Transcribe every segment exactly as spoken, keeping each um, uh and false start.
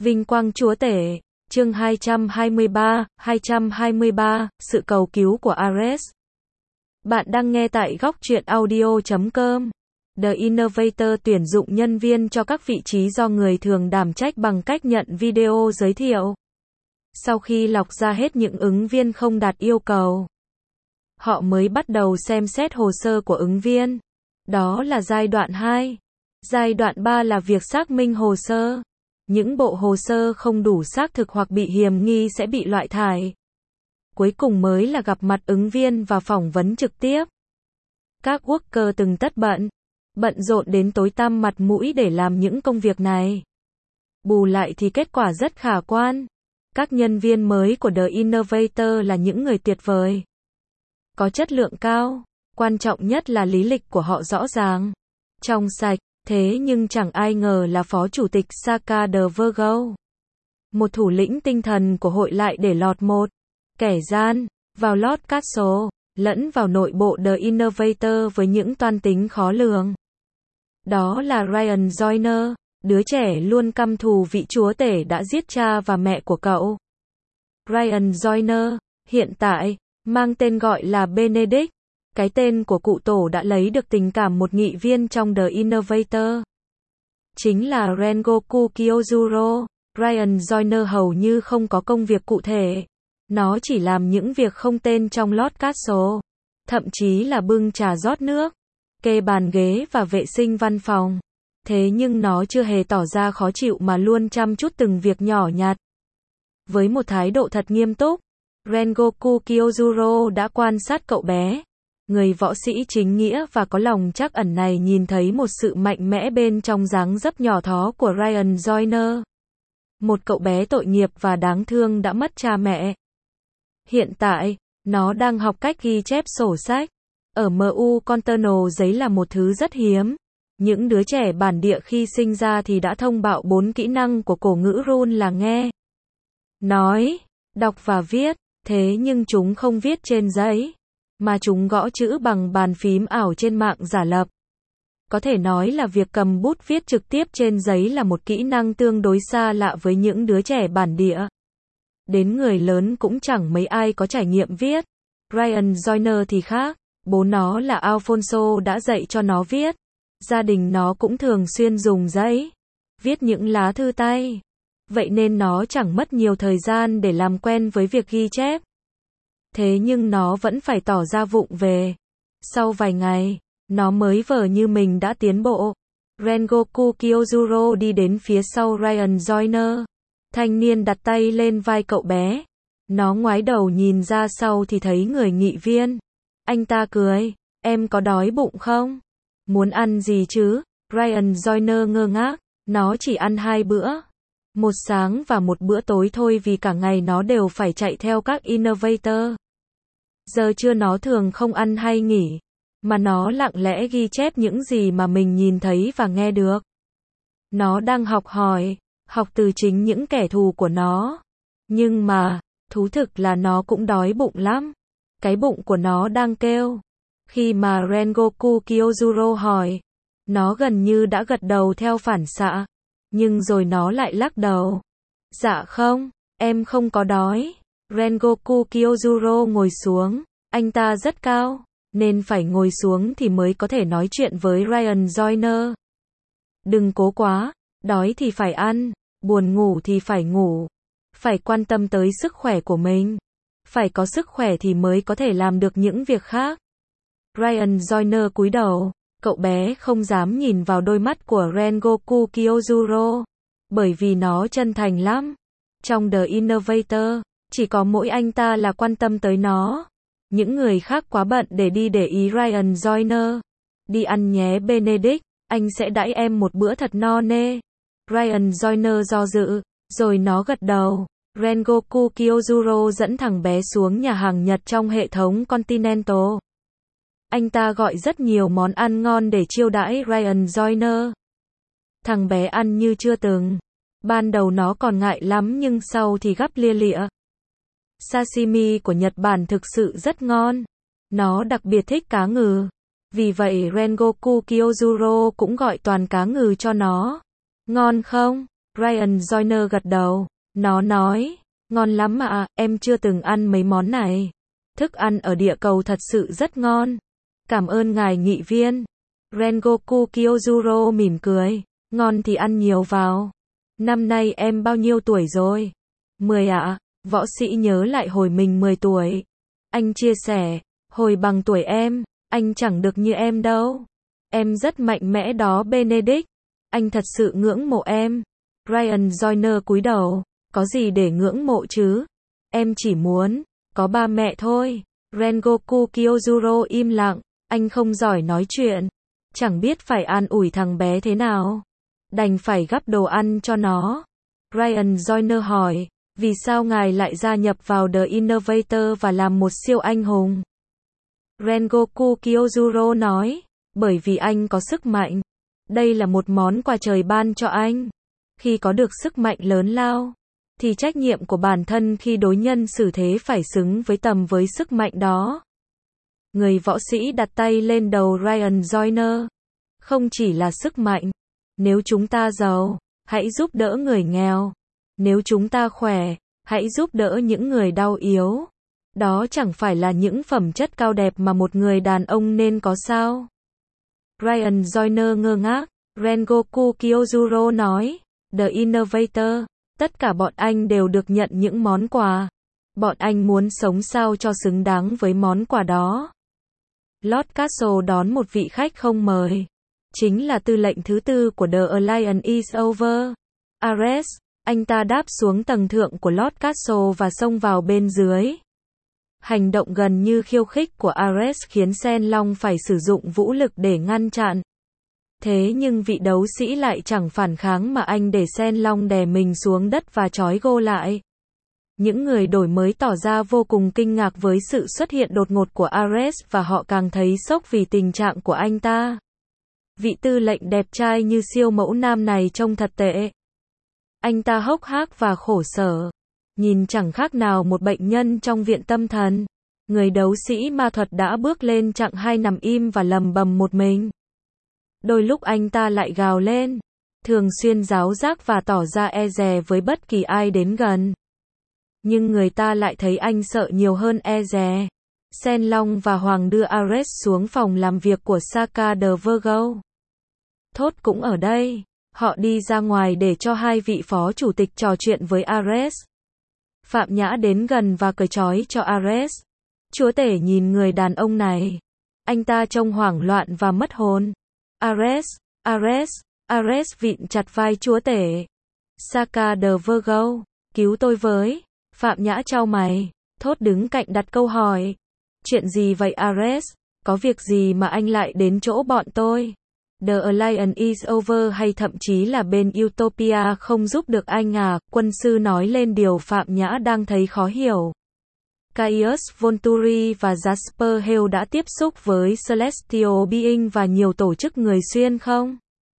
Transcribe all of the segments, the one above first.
Vinh quang chúa tể, chương hai trăm hai mươi ba, hai trăm hai mươi ba, sự cầu cứu của Ares. Bạn đang nghe tại góc truyện audio chấm com. The Innovator tuyển dụng nhân viên cho các vị trí do người thường đảm trách bằng cách nhận video giới thiệu. Sau khi lọc ra hết những ứng viên không đạt yêu cầu, họ mới bắt đầu xem xét hồ sơ của ứng viên. Đó là giai đoạn hai. Giai đoạn ba là việc xác minh hồ sơ. Những bộ hồ sơ không đủ xác thực hoặc bị hiềm nghi sẽ bị loại thải. Cuối cùng mới là gặp mặt ứng viên và phỏng vấn trực tiếp. Các worker từng tất bận, bận rộn đến tối tăm mặt mũi để làm những công việc này. Bù lại thì kết quả rất khả quan. Các nhân viên mới của The Innovator là những người tuyệt vời, có chất lượng cao, quan trọng nhất là lý lịch của họ rõ ràng, trong sạch. Thế nhưng chẳng ai ngờ là Phó Chủ tịch Saka de Virgo, một thủ lĩnh tinh thần của hội, lại để lọt một kẻ gian vào Lord Castle, lẫn vào nội bộ The Innovator với những toan tính khó lường. Đó là Ryan Joyner, đứa trẻ luôn căm thù vị chúa tể đã giết cha và mẹ của cậu. Ryan Joyner, hiện tại, mang tên gọi là Benedict, cái tên của cụ tổ đã lấy được tình cảm một nghị viên trong The Innovator. Chính là Rengoku Kyojuro. Ryan Joyner hầu như không có công việc cụ thể. Nó chỉ làm những việc không tên trong Lord Castle. Thậm chí là bưng trà rót nước, kê bàn ghế và vệ sinh văn phòng. Thế nhưng nó chưa hề tỏ ra khó chịu mà luôn chăm chút từng việc nhỏ nhặt. Với một thái độ thật nghiêm túc, Rengoku Kyojuro đã quan sát cậu bé, người võ sĩ chính nghĩa và có lòng trắc ẩn này, nhìn thấy một sự mạnh mẽ bên trong dáng dấp nhỏ thó của Ryan Joyner. Một cậu bé tội nghiệp và đáng thương đã mất cha mẹ. Hiện tại, nó đang học cách ghi chép sổ sách. Ở em u Continental giấy là một thứ rất hiếm. Những đứa trẻ bản địa khi sinh ra thì đã thông bạo bốn kỹ năng của cổ ngữ rune là nghe, nói, đọc và viết. Thế nhưng chúng không viết trên giấy, mà chúng gõ chữ bằng bàn phím ảo trên mạng giả lập. Có thể nói là việc cầm bút viết trực tiếp trên giấy là một kỹ năng tương đối xa lạ với những đứa trẻ bản địa. Đến người lớn cũng chẳng mấy ai có trải nghiệm viết. Ryan Joyner thì khác, bố nó là Alfonso đã dạy cho nó viết. Gia đình nó cũng thường xuyên dùng giấy viết những lá thư tay. Vậy nên nó chẳng mất nhiều thời gian để làm quen với việc ghi chép. Thế nhưng nó vẫn phải tỏ ra vụng về. Sau vài ngày, nó mới vờ như mình đã tiến bộ. Rengoku Kyojuro đi đến phía sau Ryan Joyner. Thanh niên đặt tay lên vai cậu bé. Nó ngoái đầu nhìn ra sau thì thấy người nghị viên. Anh ta cười, em có đói bụng không? Muốn ăn gì chứ? Ryan Joyner ngơ ngác, nó chỉ ăn hai bữa. Một sáng và một bữa tối thôi, vì cả ngày nó đều phải chạy theo các Innovator. Giờ trưa nó thường không ăn hay nghỉ, mà nó lặng lẽ ghi chép những gì mà mình nhìn thấy và nghe được. Nó đang học hỏi, học từ chính những kẻ thù của nó. Nhưng mà, thú thực là nó cũng đói bụng lắm. Cái bụng của nó đang kêu. Khi mà Rengoku Kyojuro hỏi, nó gần như đã gật đầu theo phản xạ. Nhưng rồi nó lại lắc đầu. Dạ không, em không có đói. Rengoku Kyojuro ngồi xuống. Anh ta rất cao, nên phải ngồi xuống thì mới có thể nói chuyện với Ryan Joyner. Đừng cố quá, đói thì phải ăn, buồn ngủ thì phải ngủ. Phải quan tâm tới sức khỏe của mình. Phải có sức khỏe thì mới có thể làm được những việc khác. Ryan Joyner cúi đầu. Cậu bé không dám nhìn vào đôi mắt của Rengoku Kyojuro, bởi vì nó chân thành lắm. Trong The Innovator, chỉ có mỗi anh ta là quan tâm tới nó. Những người khác quá bận để đi để ý Ryan Joyner. Đi ăn nhé Benedict, anh sẽ đãi em một bữa thật no nê. Ryan Joyner do dự, rồi nó gật đầu. Rengoku Kyojuro dẫn thằng bé xuống nhà hàng Nhật trong hệ thống Continental. Anh ta gọi rất nhiều món ăn ngon để chiêu đãi Ryan Joyner. Thằng bé ăn như chưa từng. Ban đầu nó còn ngại lắm nhưng sau thì gắp lia lịa. Sashimi của Nhật Bản thực sự rất ngon. Nó đặc biệt thích cá ngừ. Vì vậy Rengoku Kyojuro cũng gọi toàn cá ngừ cho nó. Ngon không? Ryan Joyner gật đầu. Nó nói, ngon lắm ạ, em chưa từng ăn mấy món này. Thức ăn ở địa cầu thật sự rất ngon. Cảm ơn ngài nghị viên. Rengoku Kyojuro mỉm cười. Ngon thì ăn nhiều vào. Năm nay em bao nhiêu tuổi rồi? mười ạ. Võ sĩ nhớ lại hồi mình mười tuổi. Anh chia sẻ, hồi bằng tuổi em, anh chẳng được như em đâu. Em rất mạnh mẽ đó Benedict. Anh thật sự ngưỡng mộ em. Ryan Joyner cúi đầu. Có gì để ngưỡng mộ chứ? Em chỉ muốn có ba mẹ thôi. Rengoku Kyojuro im lặng. Anh không giỏi nói chuyện. Chẳng biết phải an ủi thằng bé thế nào. Đành phải gắp đồ ăn cho nó. Ryan Joyner hỏi, vì sao ngài lại gia nhập vào The Innovator và làm một siêu anh hùng? Rengoku Kyojuro nói, bởi vì anh có sức mạnh. Đây là một món quà trời ban cho anh. Khi có được sức mạnh lớn lao, thì trách nhiệm của bản thân khi đối nhân xử thế phải xứng với tầm với sức mạnh đó. Người võ sĩ đặt tay lên đầu Ryan Joyner. Không chỉ là sức mạnh. Nếu chúng ta giàu, hãy giúp đỡ người nghèo. Nếu chúng ta khỏe, hãy giúp đỡ những người đau yếu. Đó chẳng phải là những phẩm chất cao đẹp mà một người đàn ông nên có sao? Ryan Joyner ngơ ngác. Rengoku Kyojuro nói, The Innovator, tất cả bọn anh đều được nhận những món quà. Bọn anh muốn sống sao cho xứng đáng với món quà đó. Lord Castle đón một vị khách không mời. Chính là tư lệnh thứ tư của The Alliance is over. Ares, anh ta đáp xuống tầng thượng của Lord Castle và xông vào bên dưới. Hành động gần như khiêu khích của Ares khiến Sen Long phải sử dụng vũ lực để ngăn chặn. Thế nhưng vị đấu sĩ lại chẳng phản kháng mà anh để Sen Long đè mình xuống đất và trói gô lại. Những người đổi mới tỏ ra vô cùng kinh ngạc với sự xuất hiện đột ngột của Ares và họ càng thấy sốc vì tình trạng của anh ta. Vị tư lệnh đẹp trai như siêu mẫu nam này trông thật tệ. Anh ta hốc hác và khổ sở. Nhìn chẳng khác nào một bệnh nhân trong viện tâm thần. Người đấu sĩ ma thuật đã bước lên chặng hai nằm im và lầm bầm một mình. Đôi lúc anh ta lại gào lên. Thường xuyên giáo giác và tỏ ra e dè với bất kỳ ai đến gần. Nhưng người ta lại thấy anh sợ nhiều hơn e dè. Sen Long và Hoàng đưa Ares xuống phòng làm việc của Saka the Virgo. Thốt cũng ở đây. Họ đi ra ngoài để cho hai vị phó chủ tịch trò chuyện với Ares. Phạm Nhã đến gần và cởi trói cho Ares. Chúa tể nhìn người đàn ông này. Anh ta trông hoảng loạn và mất hồn. Ares, Ares, Ares vịn chặt vai chúa tể. Saka the Virgo, cứu tôi với. Phạm Nhã chau mày. Thốt đứng cạnh đặt câu hỏi. Chuyện gì vậy Ares? Có việc gì mà anh lại đến chỗ bọn tôi? The Alliance is over hay thậm chí là bên Utopia không giúp được anh à? Quân sư nói lên điều Phạm Nhã đang thấy khó hiểu. Caius Volturi và Jasper Hale đã tiếp xúc với Celestial Being và nhiều tổ chức người xuyên không?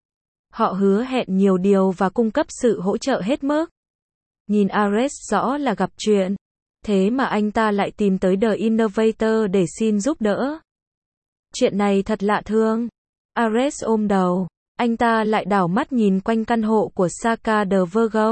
Họ hứa hẹn nhiều điều và cung cấp sự hỗ trợ hết mức. Nhìn Ares rõ là gặp chuyện. Thế mà anh ta lại tìm tới The Innovator để xin giúp đỡ. Chuyện này thật lạ thường. Ares ôm đầu. Anh ta lại đảo mắt nhìn quanh căn hộ của Saka the Virgo.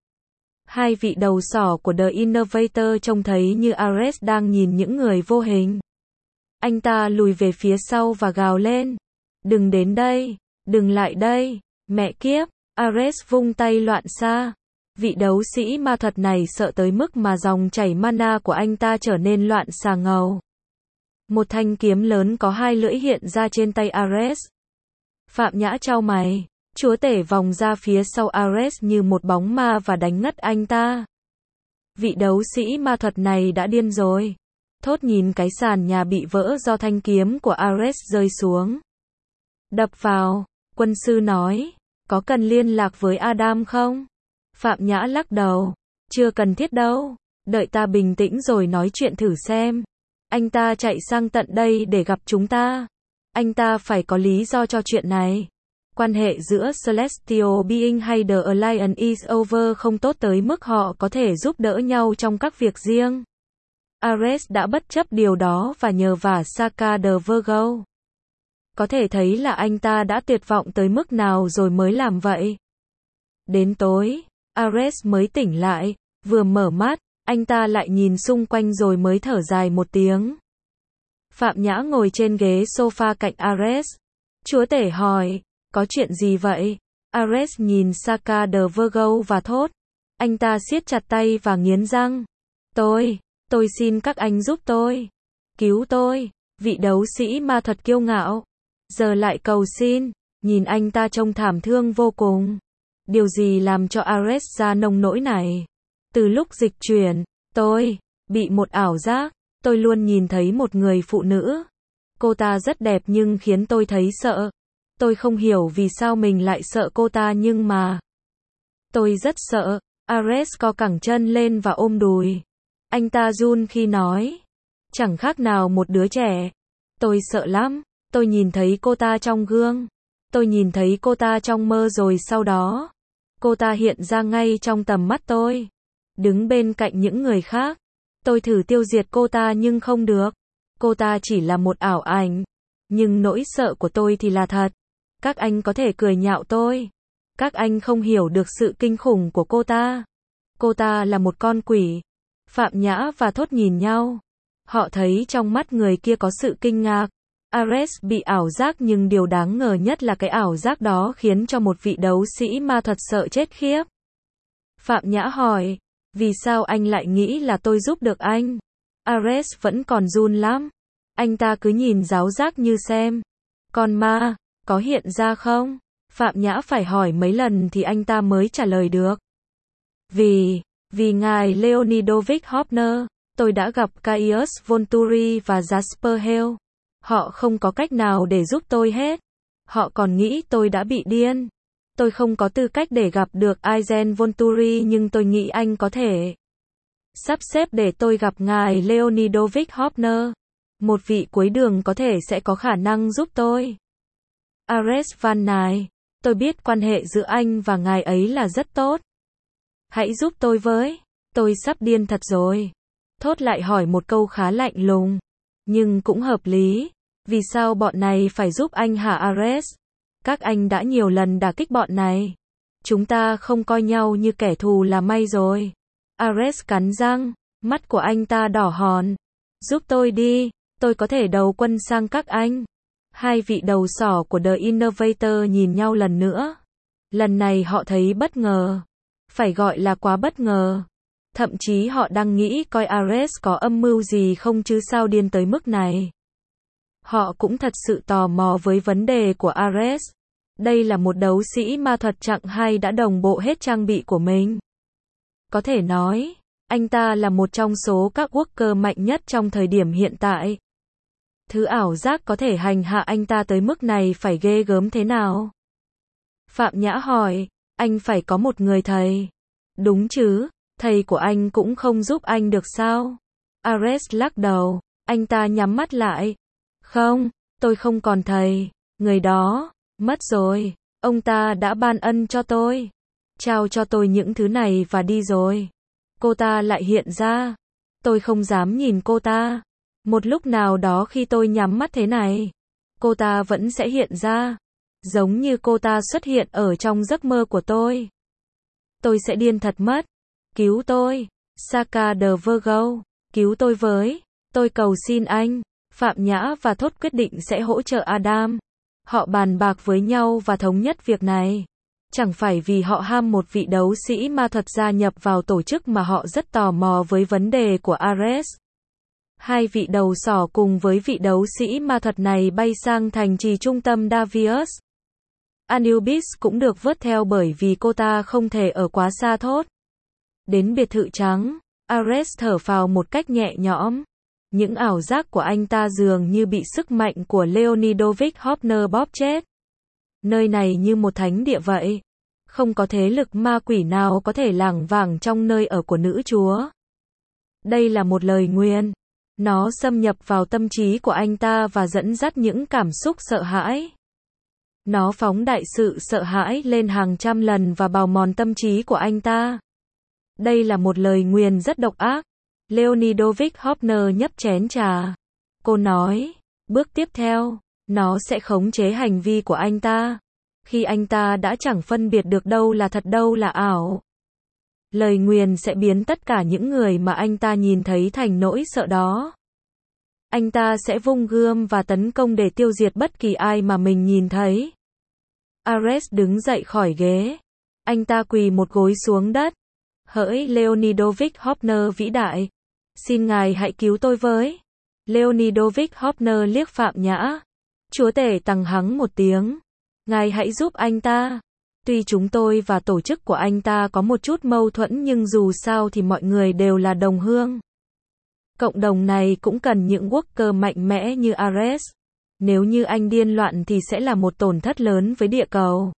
Hai vị đầu sỏ của The Innovator trông thấy như Ares đang nhìn những người vô hình. Anh ta lùi về phía sau và gào lên. Đừng đến đây, đừng lại đây, mẹ kiếp. Ares vung tay loạn xạ. Vị đấu sĩ ma thuật này sợ tới mức mà dòng chảy mana của anh ta trở nên loạn xà ngầu. Một thanh kiếm lớn có hai lưỡi hiện ra trên tay Ares. Phạm Nhã chau mày. Chúa tể vòng ra phía sau Ares như một bóng ma và đánh ngất anh ta. Vị đấu sĩ ma thuật này đã điên rồi. Thốt nhìn cái sàn nhà bị vỡ do thanh kiếm của Ares rơi xuống. Đập vào. Quân sư nói. Có cần liên lạc với Adam không? Phạm Nhã lắc đầu. Chưa cần thiết đâu. Đợi ta bình tĩnh rồi nói chuyện thử xem. Anh ta chạy sang tận đây để gặp chúng ta. Anh ta phải có lý do cho chuyện này. Quan hệ giữa Celestial Being hay The Alliance is over không tốt tới mức họ có thể giúp đỡ nhau trong các việc riêng. Ares đã bất chấp điều đó và nhờ vả Saka the Virgo. Có thể thấy là anh ta đã tuyệt vọng tới mức nào rồi mới làm vậy. Đến tối, Ares mới tỉnh lại, vừa mở mắt, anh ta lại nhìn xung quanh rồi mới thở dài một tiếng. Phạm Nhã ngồi trên ghế sofa cạnh Ares. Chúa tể hỏi, có chuyện gì vậy? Ares nhìn Saka the Virgo và thốt. Anh ta siết chặt tay và nghiến răng. Tôi, tôi xin các anh giúp tôi. Cứu tôi, vị đấu sĩ ma thuật kiêu ngạo. Giờ lại cầu xin, nhìn anh ta trông thảm thương vô cùng. Điều gì làm cho Ares ra nông nỗi này? Từ lúc dịch chuyển, tôi bị một ảo giác. Tôi luôn nhìn thấy một người phụ nữ. Cô ta rất đẹp nhưng khiến tôi thấy sợ. Tôi không hiểu vì sao mình lại sợ cô ta nhưng mà tôi rất sợ. Ares co cẳng chân lên và ôm đùi. Anh ta run khi nói. Chẳng khác nào một đứa trẻ. Tôi sợ lắm. Tôi nhìn thấy cô ta trong gương. Tôi nhìn thấy cô ta trong mơ rồi sau đó. Cô ta hiện ra ngay trong tầm mắt tôi. Đứng bên cạnh những người khác. Tôi thử tiêu diệt cô ta nhưng không được. Cô ta chỉ là một ảo ảnh. Nhưng nỗi sợ của tôi thì là thật. Các anh có thể cười nhạo tôi. Các anh không hiểu được sự kinh khủng của cô ta. Cô ta là một con quỷ. Phạm Nhã và Thốt nhìn nhau. Họ thấy trong mắt người kia có sự kinh ngạc. Ares bị ảo giác nhưng điều đáng ngờ nhất là cái ảo giác đó khiến cho một vị đấu sĩ ma thuật sợ chết khiếp. Phạm Nhã hỏi, vì sao anh lại nghĩ là tôi giúp được anh? Ares vẫn còn run lắm. Anh ta cứ nhìn giáo giác như xem. Con ma, có hiện ra không? Phạm Nhã phải hỏi mấy lần thì anh ta mới trả lời được. Vì, vì ngài Leonidovich Hopner, tôi đã gặp Caius Volturi và Jasper Hale. Họ không có cách nào để giúp tôi hết. Họ còn nghĩ tôi đã bị điên. Tôi không có tư cách để gặp được Aizen Volturi nhưng tôi nghĩ anh có thể sắp xếp để tôi gặp ngài Leonidovich Hopner. Một vị cuối đường có thể sẽ có khả năng giúp tôi. Ares van nài, tôi biết quan hệ giữa anh và ngài ấy là rất tốt. Hãy giúp tôi với, tôi sắp điên thật rồi. Thốt lại hỏi một câu khá lạnh lùng, nhưng cũng hợp lý. Vì sao bọn này phải giúp anh hả Ares? Các anh đã nhiều lần đả kích bọn này. Chúng ta không coi nhau như kẻ thù là may rồi. Ares cắn răng, mắt của anh ta đỏ hòn. Giúp tôi đi, tôi có thể đầu quân sang các anh. Hai vị đầu sỏ của The Innovator nhìn nhau lần nữa. Lần này họ thấy bất ngờ. Phải gọi là quá bất ngờ. Thậm chí họ đang nghĩ coi Ares có âm mưu gì không chứ sao điên tới mức này. Họ cũng thật sự tò mò với vấn đề của Ares. Đây là một đấu sĩ ma thuật chặng hai đã đồng bộ hết trang bị của mình. Có thể nói, anh ta là một trong số các worker mạnh nhất trong thời điểm hiện tại. Thứ ảo giác có thể hành hạ anh ta tới mức này phải ghê gớm thế nào? Phạm Nhã hỏi, anh phải có một người thầy. Đúng chứ, thầy của anh cũng không giúp anh được sao? Ares lắc đầu, anh ta nhắm mắt lại. Không, tôi không còn thầy. Người đó, mất rồi. Ông ta đã ban ân cho tôi. Trao cho tôi những thứ này và đi rồi. Cô ta lại hiện ra. Tôi không dám nhìn cô ta. Một lúc nào đó khi tôi nhắm mắt thế này, cô ta vẫn sẽ hiện ra. Giống như cô ta xuất hiện ở trong giấc mơ của tôi. Tôi sẽ điên thật mất. Cứu tôi. Saka the Virgo. Cứu tôi với. Tôi cầu xin anh. Phạm Nhã và Thốt quyết định sẽ hỗ trợ Adam. Họ bàn bạc với nhau và thống nhất việc này. Chẳng phải vì họ ham một vị đấu sĩ ma thuật gia nhập vào tổ chức mà họ rất tò mò với vấn đề của Ares. Hai vị đầu sỏ cùng với vị đấu sĩ ma thuật này bay sang thành trì trung tâm Davius. Anubis cũng được vớt theo bởi vì cô ta không thể ở quá xa Thốt. Đến biệt thự trắng, Ares thở phào một cách nhẹ nhõm. Những ảo giác của anh ta dường như bị sức mạnh của Leonidovich Hopner bóp chết. Nơi này như một thánh địa vậy. Không có thế lực ma quỷ nào có thể lảng vảng trong nơi ở của nữ chúa. Đây là một lời nguyền. Nó xâm nhập vào tâm trí của anh ta và dẫn dắt những cảm xúc sợ hãi. Nó phóng đại sự sợ hãi lên hàng trăm lần và bào mòn tâm trí của anh ta. Đây là một lời nguyền rất độc ác. Leonidovich Hopner nhấp chén trà. Cô nói, bước tiếp theo, nó sẽ khống chế hành vi của anh ta. khi anh ta đã chẳng phân biệt được đâu là thật đâu là ảo. Lời nguyền sẽ biến tất cả những người mà anh ta nhìn thấy thành nỗi sợ đó. Anh ta sẽ vung gươm và tấn công để tiêu diệt bất kỳ ai mà mình nhìn thấy. Ares đứng dậy khỏi ghế. Anh ta quỳ một gối xuống đất. Hỡi Leonidovich Hopner vĩ đại, xin ngài hãy cứu tôi với. Leonidovich Hopner liếc Phạm Nhã. Chúa tể tằng hắng một tiếng. Ngài hãy giúp anh ta. Tuy chúng tôi và tổ chức của anh ta có một chút mâu thuẫn nhưng dù sao thì mọi người đều là đồng hương. Cộng đồng này cũng cần những worker mạnh mẽ như Ares. Nếu như anh điên loạn thì sẽ là một tổn thất lớn với địa cầu.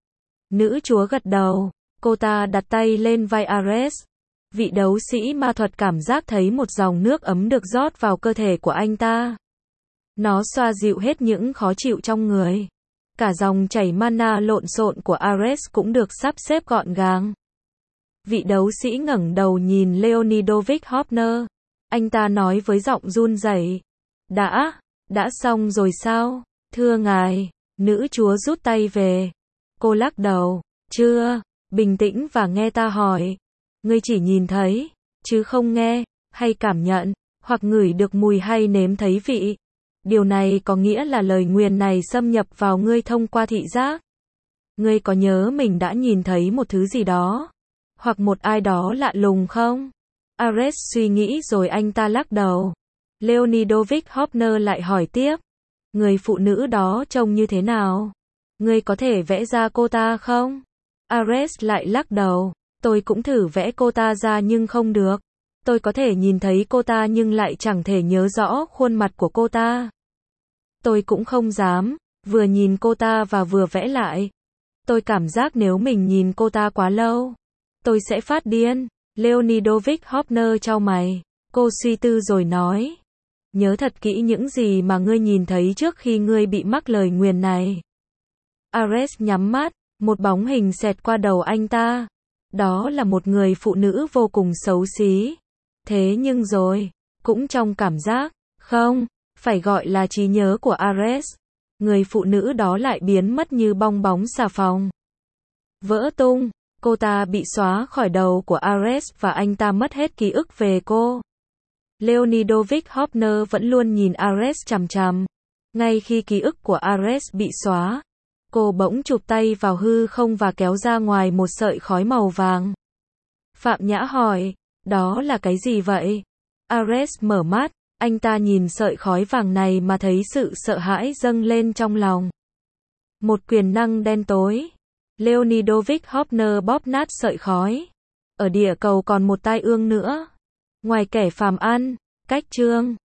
Nữ chúa gật đầu. Cô ta đặt tay lên vai Ares. Vị đấu sĩ ma thuật cảm giác thấy một dòng nước ấm được rót vào cơ thể của anh ta. Nó xoa dịu hết những khó chịu trong người. Cả dòng chảy mana lộn xộn của Ares cũng được sắp xếp gọn gàng. Vị đấu sĩ ngẩng đầu nhìn Leonidovich Hopner. Anh ta nói với giọng run rẩy. Đã, đã xong rồi sao? Thưa ngài, nữ chúa rút tay về. Cô lắc đầu. Chưa, bình tĩnh và nghe ta hỏi. Ngươi chỉ nhìn thấy, chứ không nghe, hay cảm nhận, hoặc ngửi được mùi hay nếm thấy vị. Điều này có nghĩa là lời nguyền này xâm nhập vào ngươi thông qua thị giác. Ngươi có nhớ mình đã nhìn thấy một thứ gì đó, hoặc một ai đó lạ lùng không? Ares suy nghĩ rồi anh ta lắc đầu. Leonidovich Hopner lại hỏi tiếp. Người phụ nữ đó trông như thế nào? Ngươi có thể vẽ ra cô ta không? Ares lại lắc đầu. Tôi cũng thử vẽ cô ta ra nhưng không được. Tôi có thể nhìn thấy cô ta nhưng lại chẳng thể nhớ rõ khuôn mặt của cô ta. Tôi cũng không dám, vừa nhìn cô ta và vừa vẽ lại. Tôi cảm giác nếu mình nhìn cô ta quá lâu, tôi sẽ phát điên. Leonidovich Hopner chau mày. Cô suy tư rồi nói. Nhớ thật kỹ những gì mà ngươi nhìn thấy trước khi ngươi bị mắc lời nguyền này. Ares nhắm mắt, một bóng hình xẹt qua đầu anh ta. Đó là một người phụ nữ vô cùng xấu xí. Thế nhưng rồi, cũng trong cảm giác, không, phải gọi là trí nhớ của Ares. Người phụ nữ đó lại biến mất như bong bóng xà phòng. Vỡ tung, cô ta bị xóa khỏi đầu của Ares và anh ta mất hết ký ức về cô. Leonidovich Hopner vẫn luôn nhìn Ares chằm chằm. Ngay khi ký ức của Ares bị xóa, cô bỗng chụp tay vào hư không và kéo ra ngoài một sợi khói màu vàng. Phạm Nhã hỏi, đó là cái gì vậy? Ares mở mắt, anh ta nhìn sợi khói vàng này mà thấy sự sợ hãi dâng lên trong lòng. Một quyền năng đen tối. Leonidovich Hopner bóp nát sợi khói. Ở địa cầu còn một tai ương nữa. Ngoài kẻ phàm ăn, cách chương.